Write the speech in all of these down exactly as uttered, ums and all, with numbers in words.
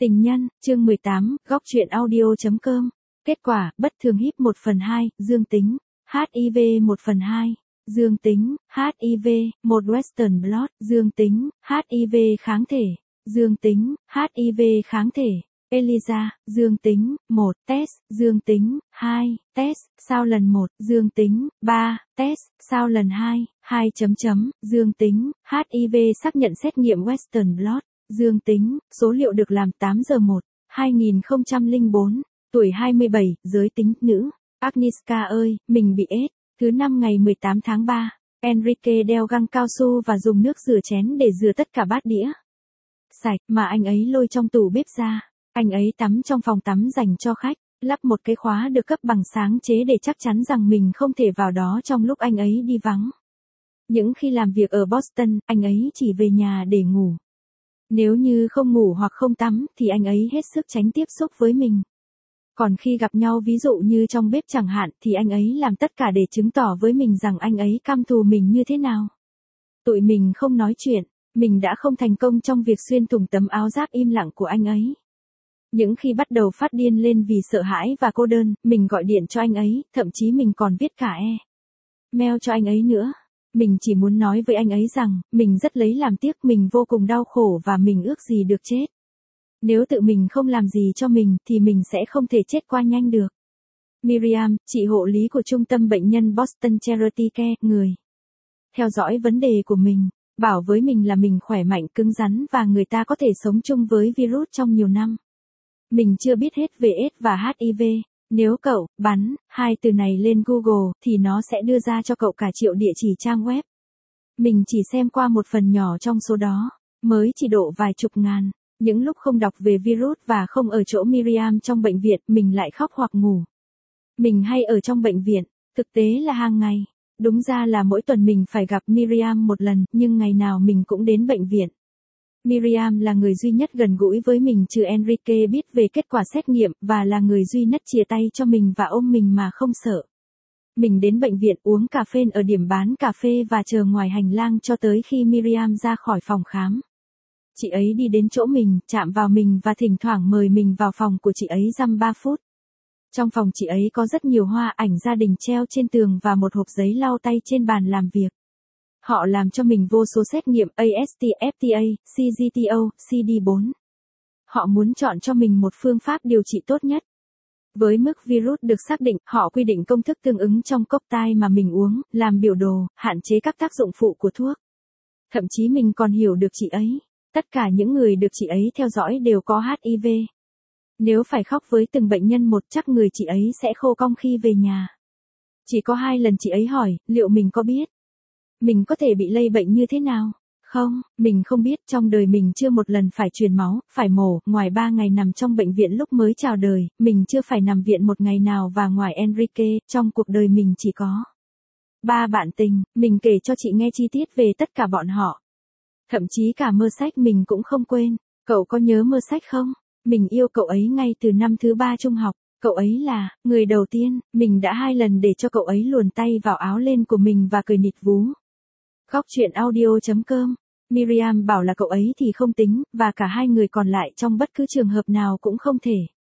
Tình nhân, chương mười tám, góc truyện audio.com. Kết quả, bất thường híp một phần hai, dương tính. hát i vê một phần hai, dương tính. hát i vê, một Western blot, dương tính. hát i vê kháng thể, dương tính. hát i vê kháng thể. Eliza, dương tính. một, test, dương tính. hai, test, sao lần một, dương tính. ba, test, sao lần hai, hai chấm chấm, dương tính. hát i vê xác nhận xét nghiệm Western blot, dương tính. Số liệu được làm tám giờ một, hai nghìn không trăm lẻ bốn, tuổi hai mươi bảy, giới tính nữ. Agnieszka ơi, mình bị ết. Thứ năm ngày mười tám tháng ba, Enrique đeo găng cao su và dùng nước rửa chén để rửa tất cả bát đĩa sạch mà anh ấy lôi trong tủ bếp ra. Anh ấy tắm trong phòng tắm dành cho khách, lắp một cái khóa được cấp bằng sáng chế để chắc chắn rằng mình không thể vào đó trong lúc anh ấy đi vắng. Những khi làm việc ở Boston, anh ấy chỉ về nhà để ngủ. Nếu như không ngủ hoặc không tắm thì anh ấy hết sức tránh tiếp xúc với mình. Còn khi gặp nhau ví dụ như trong bếp chẳng hạn thì anh ấy làm tất cả để chứng tỏ với mình rằng anh ấy căm thù mình như thế nào. Tụi mình không nói chuyện, mình đã không thành công trong việc xuyên thủng tấm áo giáp im lặng của anh ấy. Những khi bắt đầu phát điên lên vì sợ hãi và cô đơn, mình gọi điện cho anh ấy, thậm chí mình còn viết cả e-mail cho anh ấy nữa. Mình chỉ muốn nói với anh ấy rằng, mình rất lấy làm tiếc, mình vô cùng đau khổ và mình ước gì được chết. Nếu tự mình không làm gì cho mình, thì mình sẽ không thể chết qua nhanh được. Miriam, chị hộ lý của trung tâm bệnh nhân Boston Charity Care, người theo dõi vấn đề của mình, bảo với mình là mình khỏe mạnh, cứng rắn và người ta có thể sống chung với virus trong nhiều năm. Mình chưa biết hết về AIDS và hát i vê. Nếu cậu bắn hai từ này lên Google thì nó sẽ đưa ra cho cậu cả triệu địa chỉ trang web. Mình chỉ xem qua một phần nhỏ trong số đó, mới chỉ độ vài chục ngàn. Những lúc không đọc về virus và không ở chỗ Miriam trong bệnh viện, mình lại khóc hoặc ngủ. Mình hay ở trong bệnh viện, thực tế là hàng ngày. Đúng ra là mỗi tuần mình phải gặp Miriam một lần, nhưng ngày nào mình cũng đến bệnh viện. Miriam là người duy nhất gần gũi với mình trừ Enrique biết về kết quả xét nghiệm và là người duy nhất chia tay cho mình và ôm mình mà không sợ. Mình đến bệnh viện uống cà phê ở điểm bán cà phê và chờ ngoài hành lang cho tới khi Miriam ra khỏi phòng khám. Chị ấy đi đến chỗ mình, chạm vào mình và thỉnh thoảng mời mình vào phòng của chị ấy dăm ba phút. Trong phòng chị ấy có rất nhiều hoa, ảnh gia đình treo trên tường và một hộp giấy lau tay trên bàn làm việc. Họ làm cho mình vô số xét nghiệm a ét tê, ép tê a, xê giê tê ô, xê đê bốn. Họ muốn chọn cho mình một phương pháp điều trị tốt nhất. Với mức virus được xác định, họ quy định công thức tương ứng trong cocktail mà mình uống, làm biểu đồ, hạn chế các tác dụng phụ của thuốc. Thậm chí mình còn hiểu được chị ấy. Tất cả những người được chị ấy theo dõi đều có hát i vê. Nếu phải khóc với từng bệnh nhân một chắc người chị ấy sẽ khô cong khi về nhà. Chỉ có hai lần chị ấy hỏi, liệu mình có biết mình có thể bị lây bệnh như thế nào? Không, mình không biết, trong đời mình chưa một lần phải truyền máu, phải mổ, ngoài ba ngày nằm trong bệnh viện lúc mới chào đời, mình chưa phải nằm viện một ngày nào và ngoài Enrique, trong cuộc đời mình chỉ có ba bạn tình, mình kể cho chị nghe chi tiết về tất cả bọn họ. Thậm chí cả Mơ Sách mình cũng không quên. Cậu có nhớ Mơ Sách không? Mình yêu cậu ấy ngay từ năm thứ ba trung học. Cậu ấy là người đầu tiên, mình đã hai lần để cho cậu ấy luồn tay vào áo len của mình và cười nịt vú. Góc truyện audio.com. Miriam bảo là cậu ấy thì không tính, và cả hai người còn lại trong bất cứ trường hợp nào cũng không thể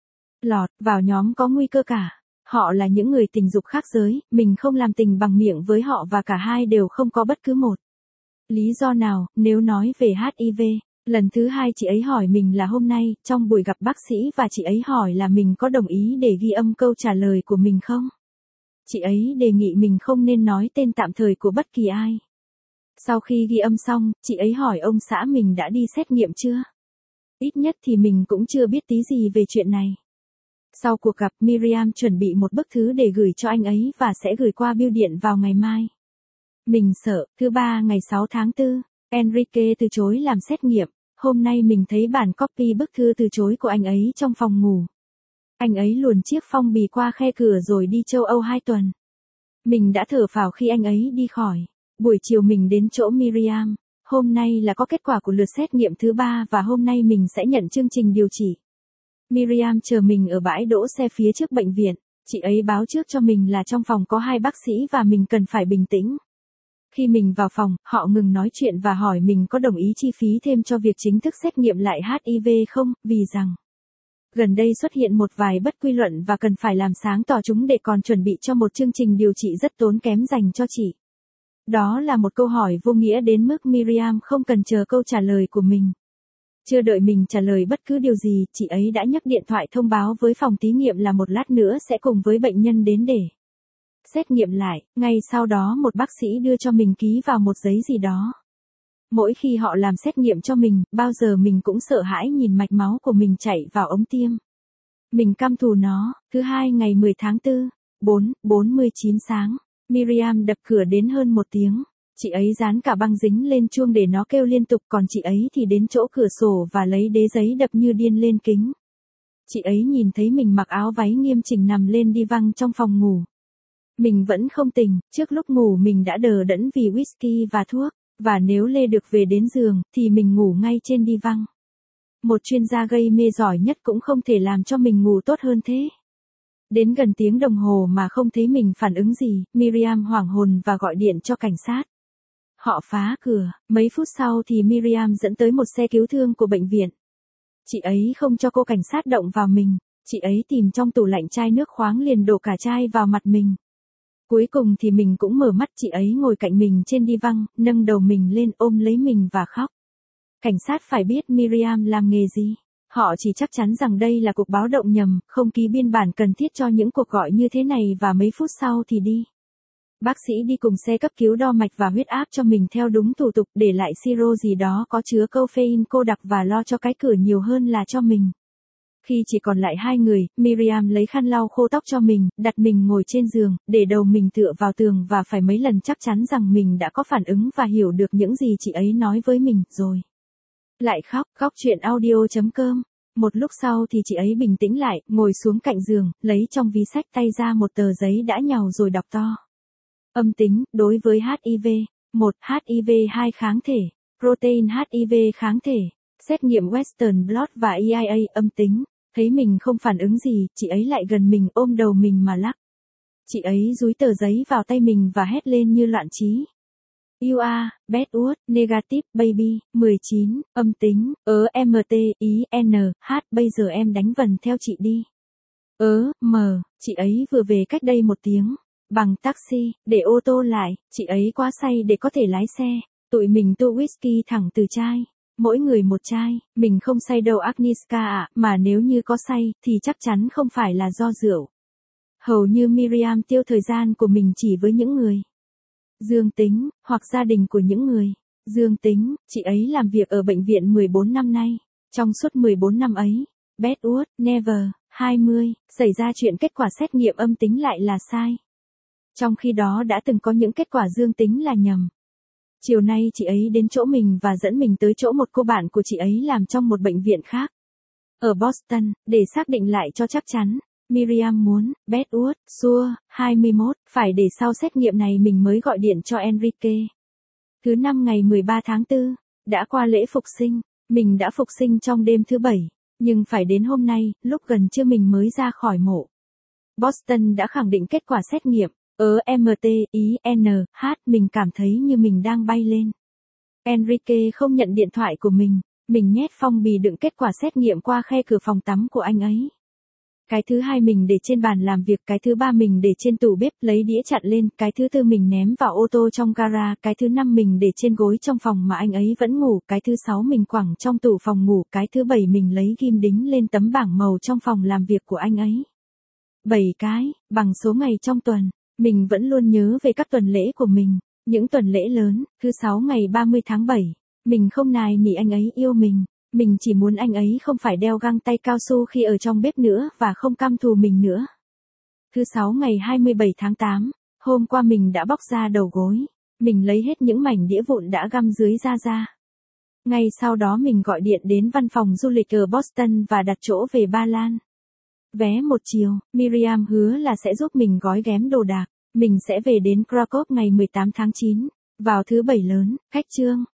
lọt vào nhóm có nguy cơ cả. Họ là những người tình dục khác giới, mình không làm tình bằng miệng với họ và cả hai đều không có bất cứ một lý do nào. Nếu nói về hát i vê, lần thứ hai chị ấy hỏi mình là hôm nay, trong buổi gặp bác sĩ, và chị ấy hỏi là mình có đồng ý để ghi âm câu trả lời của mình không. Chị ấy đề nghị mình không nên nói tên tạm thời của bất kỳ ai. Sau khi ghi âm xong, chị ấy hỏi ông xã mình đã đi xét nghiệm chưa. Ít nhất thì mình cũng chưa biết tí gì về chuyện này. Sau cuộc gặp, Miriam chuẩn bị một bức thư để gửi cho anh ấy và sẽ gửi qua bưu điện vào ngày mai. Mình sợ, thứ ba ngày sáu tháng tư, Enrique từ chối làm xét nghiệm. Hôm nay mình thấy bản copy bức thư từ chối của anh ấy trong phòng ngủ. Anh ấy luồn chiếc phong bì qua khe cửa rồi đi châu Âu hai tuần. Mình đã thở phào khi anh ấy đi khỏi. Buổi chiều mình đến chỗ Miriam. Hôm nay là có kết quả của lượt xét nghiệm thứ ba và hôm nay mình sẽ nhận chương trình điều trị. Miriam chờ mình ở bãi đỗ xe phía trước bệnh viện. Chị ấy báo trước cho mình là trong phòng có hai bác sĩ và mình cần phải bình tĩnh. Khi mình vào phòng, họ ngừng nói chuyện và hỏi mình có đồng ý chi phí thêm cho việc chính thức xét nghiệm lại hát i vê không, vì rằng gần đây xuất hiện một vài bất quy luật và cần phải làm sáng tỏ chúng để còn chuẩn bị cho một chương trình điều trị rất tốn kém dành cho chị. Đó là một câu hỏi vô nghĩa đến mức Miriam không cần chờ câu trả lời của mình. Chưa đợi mình trả lời bất cứ điều gì, chị ấy đã nhấc điện thoại thông báo với phòng thí nghiệm là một lát nữa sẽ cùng với bệnh nhân đến để xét nghiệm lại. Ngay sau đó một bác sĩ đưa cho mình ký vào một giấy gì đó. Mỗi khi họ làm xét nghiệm cho mình, bao giờ mình cũng sợ hãi nhìn mạch máu của mình chảy vào ống tiêm. Mình căm thù nó. Thứ hai ngày mười tháng tư, bốn, bốn mươi chín sáng, Miriam đập cửa đến hơn một tiếng. Chị ấy dán cả băng dính lên chuông để nó kêu liên tục, còn chị ấy thì đến chỗ cửa sổ và lấy đế giấy đập như điên lên kính. Chị ấy nhìn thấy mình mặc áo váy nghiêm chỉnh nằm lên đi văng trong phòng ngủ. Mình vẫn không tỉnh, trước lúc ngủ mình đã đờ đẫn vì whisky và thuốc, và nếu lê được về đến giường, thì mình ngủ ngay trên đi văng. Một chuyên gia gây mê giỏi nhất cũng không thể làm cho mình ngủ tốt hơn thế. Đến gần tiếng đồng hồ mà không thấy mình phản ứng gì, Miriam hoảng hồn và gọi điện cho cảnh sát. Họ phá cửa, mấy phút sau thì Miriam dẫn tới một xe cứu thương của bệnh viện. Chị ấy không cho cô cảnh sát động vào mình, chị ấy tìm trong tủ lạnh chai nước khoáng liền đổ cả chai vào mặt mình. Cuối cùng thì mình cũng mở mắt, chị ấy ngồi cạnh mình trên đi văng, nâng đầu mình lên ôm lấy mình và khóc. Cảnh sát phải biết Miriam làm nghề gì. Họ chỉ chắc chắn rằng đây là cuộc báo động nhầm, không ký biên bản cần thiết cho những cuộc gọi như thế này và mấy phút sau thì đi. Bác sĩ đi cùng xe cấp cứu đo mạch và huyết áp cho mình theo đúng thủ tục, để lại siro gì đó có chứa caffeine cô đặc và lo cho cái cửa nhiều hơn là cho mình. Khi chỉ còn lại hai người, Miriam lấy khăn lau khô tóc cho mình, đặt mình ngồi trên giường, để đầu mình tựa vào tường và phải mấy lần chắc chắn rằng mình đã có phản ứng và hiểu được những gì chị ấy nói với mình, rồi lại khóc. Góc chuyện audio chấm com. Một lúc sau thì chị ấy bình tĩnh lại, ngồi xuống cạnh giường, lấy trong ví xách tay ra một tờ giấy đã nhàu rồi đọc to. Âm tính, đối với hát i vê. một. hát i vê hai kháng thể. Protein hát i vê kháng thể. Xét nghiệm Western blot và e i a âm tính. Thấy mình không phản ứng gì, chị ấy lại gần mình ôm đầu mình mà lắc. Chị ấy dúi tờ giấy vào tay mình và hét lên như loạn trí. You are, Bedwood, negative, baby, mười chín, âm tính, ớ em tê, ý, n, h, bây giờ em đánh vần theo chị đi. Ớ, m, chị ấy vừa về cách đây một tiếng, bằng taxi, để ô tô lại, chị ấy quá say để có thể lái xe, tụi mình tô whisky thẳng từ chai, mỗi người một chai, mình không say đâu Agnieszka ạ, mà nếu như có say, thì chắc chắn không phải là do rượu. Hầu như Miriam tiêu thời gian của mình chỉ với những người dương tính, hoặc gia đình của những người dương tính. Chị ấy làm việc ở bệnh viện mười bốn năm nay. Trong suốt mười bốn năm ấy, Bedwood, Never, hai mươi, xảy ra chuyện kết quả xét nghiệm âm tính lại là sai. Trong khi đó đã từng có những kết quả dương tính là nhầm. Chiều nay chị ấy đến chỗ mình và dẫn mình tới chỗ một cô bạn của chị ấy làm trong một bệnh viện khác ở Boston, để xác định lại cho chắc chắn. Miriam muốn, Bedwood, Sure, hai mươi mốt, phải để sau xét nghiệm này mình mới gọi điện cho Enrique. Thứ năm ngày mười ba tháng tư, đã qua lễ phục sinh, mình đã phục sinh trong đêm thứ bảy, nhưng phải đến hôm nay, lúc gần trưa mình mới ra khỏi mộ. Boston đã khẳng định kết quả xét nghiệm, ớ em tê, ý, n, h, mình cảm thấy như mình đang bay lên. Enrique không nhận điện thoại của mình, mình nhét phong bì đựng kết quả xét nghiệm qua khe cửa phòng tắm của anh ấy. Cái thứ hai mình để trên bàn làm việc, cái thứ ba mình để trên tủ bếp lấy đĩa chặn lên, cái thứ tư mình ném vào ô tô trong gara, cái thứ năm mình để trên gối trong phòng mà anh ấy vẫn ngủ, cái thứ sáu mình quẳng trong tủ phòng ngủ, cái thứ bảy mình lấy ghim đính lên tấm bảng màu trong phòng làm việc của anh ấy. bảy cái, bằng số ngày trong tuần, mình vẫn luôn nhớ về các tuần lễ của mình, những tuần lễ lớn. Thứ sáu ngày ba mươi tháng bảy, mình không nài nỉ anh ấy yêu mình. Mình chỉ muốn anh ấy không phải đeo găng tay cao su khi ở trong bếp nữa và không căm thù mình nữa. Thứ sáu ngày hai mươi bảy tháng tám, hôm qua mình đã bóc ra đầu gối. Mình lấy hết những mảnh đĩa vụn đã găm dưới da ra. Ngay sau đó mình gọi điện đến văn phòng du lịch ở Boston và đặt chỗ về Ba Lan. Vé một chiều, Miriam hứa là sẽ giúp mình gói ghém đồ đạc. Mình sẽ về đến Krakow ngày mười tám tháng chín, vào thứ bảy lớn, khách trương.